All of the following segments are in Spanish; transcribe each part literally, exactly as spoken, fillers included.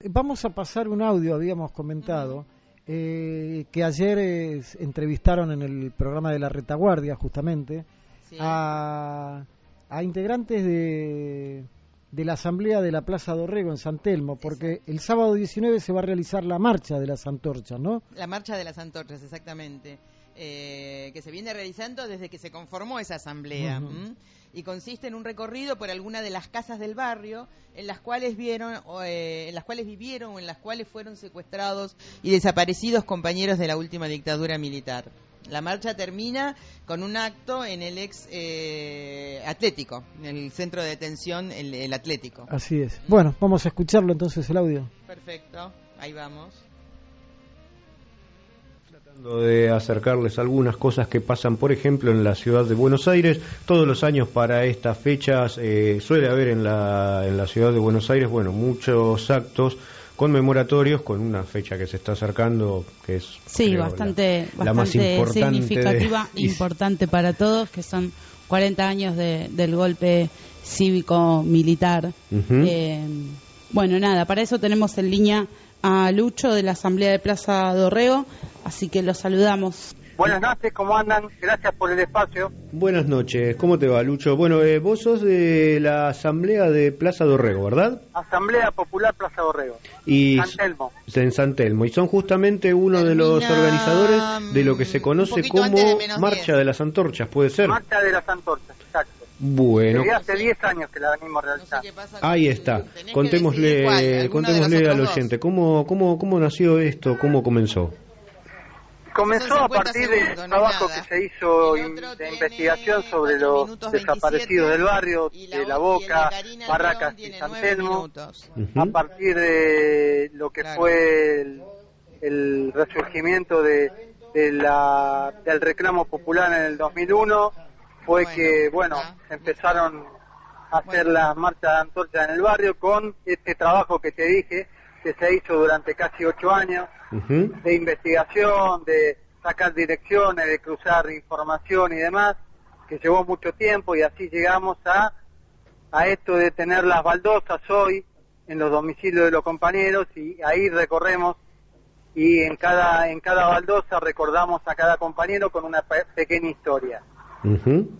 vamos a pasar un audio, habíamos comentado, eh, que ayer eh, entrevistaron en el programa de La Retaguardia, justamente, sí. a, a integrantes de, de la Asamblea de la Plaza Dorrego en San Telmo, porque Exacto. el sábado diecinueve se va a realizar la Marcha de las Antorchas, ¿no? La Marcha de las Antorchas, exactamente. Eh, que se viene realizando desde que se conformó esa asamblea. Uh-huh. ¿m? Y consiste en un recorrido por alguna de las casas del barrio en las cuales vieron, eh, en las cuales vivieron o en las cuales fueron secuestrados y desaparecidos compañeros de la última dictadura militar. La marcha termina con un acto en el ex eh, Atlético, en el centro de detención, el, el Atlético. Así es. Bueno, vamos a escucharlo entonces el audio. Perfecto, ahí vamos. De acercarles algunas cosas que pasan, por ejemplo, en la ciudad de Buenos Aires. Todos los años para estas fechas eh, suele haber en la, en la ciudad de Buenos Aires, bueno, muchos actos conmemoratorios con una fecha que se está acercando, que es sí, creo, bastante, la, bastante la más importante significativa, de... importante para todos, que son cuarenta años de, del golpe cívico-militar. Uh-huh. Eh, bueno, nada, para eso tenemos en línea a Lucho de la Asamblea de Plaza Dorrego, así que los saludamos. Buenas noches, ¿cómo andan? Gracias por el espacio. Buenas noches, ¿cómo te va, Lucho? Bueno, eh, vos sos de la Asamblea de Plaza Dorrego, ¿verdad? Asamblea Popular Plaza Dorrego, y San Telmo. En San Telmo, y son justamente uno Termina... de los organizadores de lo que se conoce como de Marcha diez. De las Antorchas, ¿puede ser? Marcha de las Antorchas, exacto. Bueno. Desde hace diez años que la venimos realizando. No sé Ahí está. Contémosle, cuál, contémosle al oyente, ¿cómo, cómo, ¿cómo nació esto? ¿Cómo comenzó? Comenzó a partir del trabajo que se hizo de investigación sobre los desaparecidos del barrio, de La Boca, Barracas y San Telmo, uh-huh. a partir de lo que claro. fue el, el resurgimiento de, de la, del reclamo popular en el dos mil uno, fue bueno, que, bueno, ya. empezaron a hacer bueno. las marchas de antorcha en el barrio con este trabajo que te dije, que se hizo durante casi ocho años, uh-huh. de investigación, de sacar direcciones, de cruzar información y demás, que llevó mucho tiempo, y así llegamos a, a esto de tener las baldosas hoy en los domicilios de los compañeros, y ahí recorremos, y en cada, en cada baldosa recordamos a cada compañero con una pe- pequeña historia. Uh-huh.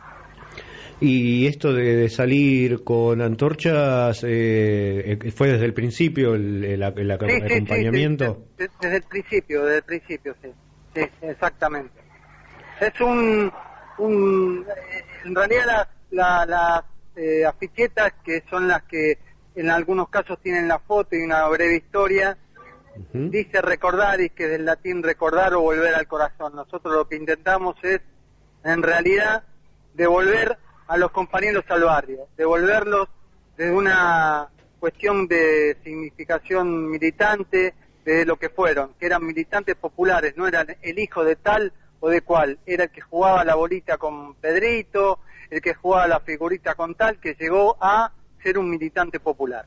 Y esto de, de salir con antorchas, eh, ¿fue desde el principio el, el, el, el sí, acompañamiento? Sí, sí, desde, desde el principio, desde el principio, sí, sí, exactamente. Es un, un en realidad las la, la, eh, afichetas, que son las que en algunos casos tienen la foto y una breve historia, uh-huh. dice recordar, y que del latín recordar o volver al corazón. Nosotros lo que intentamos es, en realidad, devolver a los compañeros al barrio, devolverlos desde una cuestión de significación militante, de lo que fueron, que eran militantes populares, no eran el hijo de tal o de cual, era el que jugaba la bolita con Pedrito, el que jugaba la figurita con tal, que llegó a ser un militante popular.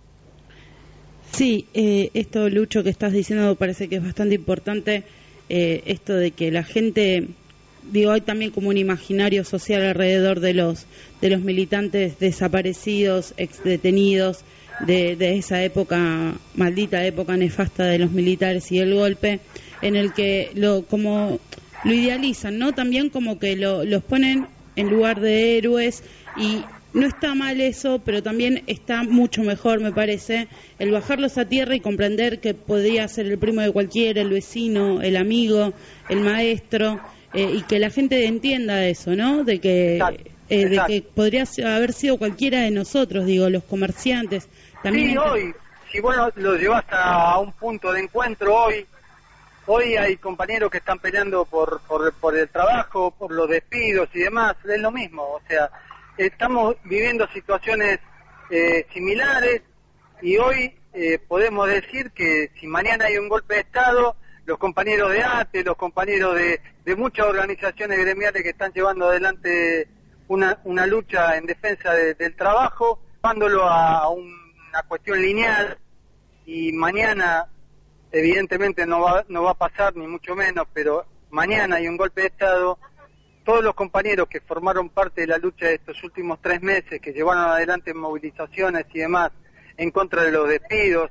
Sí, eh, esto, Lucho, que estás diciendo parece que es bastante importante, eh, esto de que la gente... Digo, hay también como un imaginario social alrededor de los de los militantes desaparecidos, exdetenidos, de, de esa época, maldita época nefasta de los militares y el golpe, en el que lo como lo idealizan, ¿no? También como que lo, los ponen en lugar de héroes, y no está mal eso, pero también está mucho mejor, me parece, el bajarlos a tierra y comprender que podría ser el primo de cualquiera, el vecino, el amigo, el maestro... Eh, y que la gente entienda eso, ¿no? De que eh, de que podría haber sido cualquiera de nosotros, digo, los comerciantes. También sí, hoy, si vos lo llevas a un punto de encuentro, hoy hoy hay compañeros que están peleando por, por, por el trabajo, por los despidos y demás, es lo mismo, o sea, estamos viviendo situaciones eh, similares, y hoy eh, podemos decir que si mañana hay un golpe de Estado, los compañeros de A T E, los compañeros de, de muchas organizaciones gremiales que están llevando adelante una, una lucha en defensa de, del trabajo, llevándolo a una cuestión lineal, y mañana evidentemente no va, no va a pasar, ni mucho menos, pero mañana hay un golpe de Estado, todos los compañeros que formaron parte de la lucha de estos últimos tres meses, que llevaron adelante movilizaciones y demás en contra de los despidos,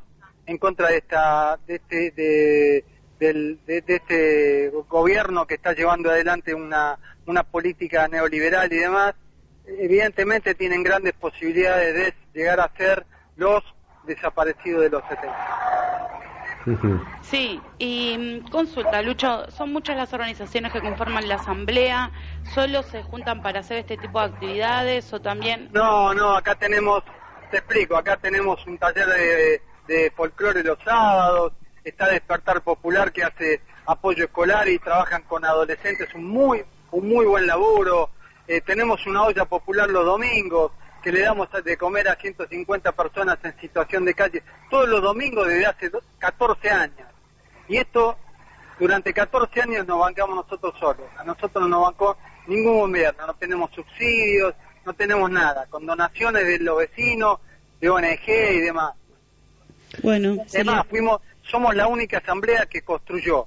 en contra de esta de este de, del, de, de este gobierno que está llevando adelante una una política neoliberal y demás, evidentemente tienen grandes posibilidades de llegar a ser los desaparecidos de los setenta. Sí, y consulta, Lucho, ¿son muchas las organizaciones que conforman la asamblea? ¿Solo se juntan para hacer este tipo de actividades o también...? No, no, acá tenemos, te explico, acá tenemos un taller de, de folclore los sábados, está Despertar Popular que hace apoyo escolar y trabajan con adolescentes, un muy, un muy buen laburo. Eh, tenemos una olla popular los domingos, que le damos de comer a ciento cincuenta personas en situación de calle, todos los domingos desde hace catorce años. Y esto, durante catorce años nos bancamos nosotros solos. A nosotros no nos bancó ningún gobierno, no tenemos subsidios, no tenemos nada, con donaciones de los vecinos, de O N G y demás. Bueno, además, fuimos, somos la única asamblea que construyó.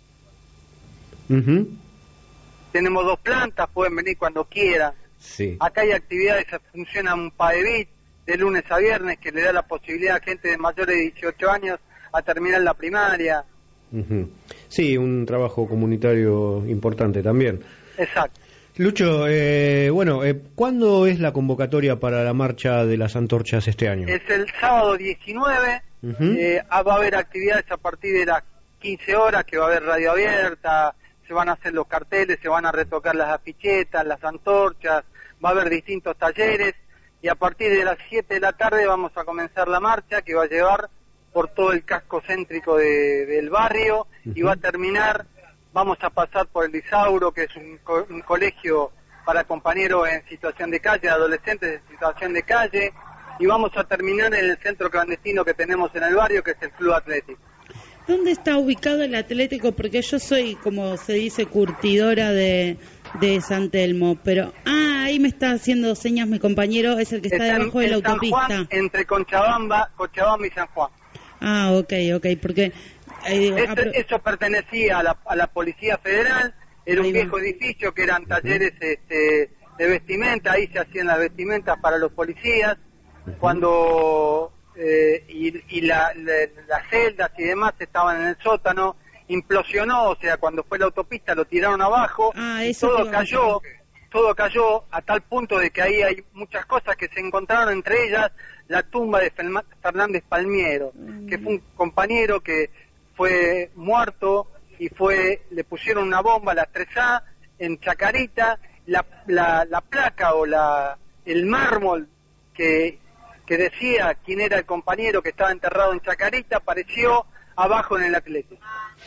Uh-huh. Tenemos dos plantas, pueden venir cuando quieran. Sí. Acá hay actividades, funciona un Padevit de lunes a viernes que le da la posibilidad a gente de mayores de dieciocho años a terminar la primaria. Uh-huh. Sí, un trabajo comunitario importante también. Exacto. Lucho, eh, bueno, eh, ¿cuándo es la convocatoria para la marcha de las antorchas este año? Es el sábado diecinueve, uh-huh. eh, va a haber actividades a partir de las quince horas, que va a haber radio abierta, se van a hacer los carteles, se van a retocar las afichetas, las antorchas, va a haber distintos talleres y a partir de las siete de la tarde vamos a comenzar la marcha que va a llevar por todo el casco céntrico de, del barrio uh-huh. y va a terminar, vamos a pasar por el Isauro, que es un, co un colegio para compañeros en situación de calle, adolescentes en situación de calle, y vamos a terminar en el centro clandestino que tenemos en el barrio, que es el Club Atlético. ¿Dónde está ubicado el Atlético? Porque yo soy, como se dice, curtidora de, de San Telmo, pero... Ah, ahí me está haciendo señas mi compañero, es el que está, está debajo en, de la San autopista. Juan, entre Cochabamba, Cochabamba y San Juan. Ah, ok, ok, porque... Eh, este, eso pertenecía a la, a la Policía Federal, era un viejo edificio que eran talleres este, de vestimenta, ahí se hacían las vestimentas para los policías, cuando... Eh, y, y la, la, las celdas y demás estaban en el sótano, implosionó, o sea, cuando fue la autopista lo tiraron abajo, ah, y todo cayó, todo cayó a tal punto de que ahí hay muchas cosas que se encontraron, entre ellas la tumba de Fernández Palmiero, mm. que fue un compañero que fue muerto y fue le pusieron una bomba, la tres A, en Chacarita, la, la, la placa o la el mármol que que decía quién era el compañero que estaba enterrado en Chacarita, apareció abajo en el Atlético.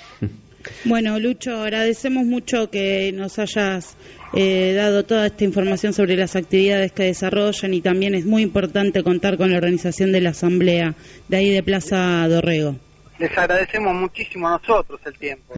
Bueno, Lucho, agradecemos mucho que nos hayas eh, dado toda esta información sobre las actividades que desarrollan y también es muy importante contar con la organización de la asamblea de ahí de Plaza Dorrego. Les agradecemos muchísimo a nosotros el tiempo.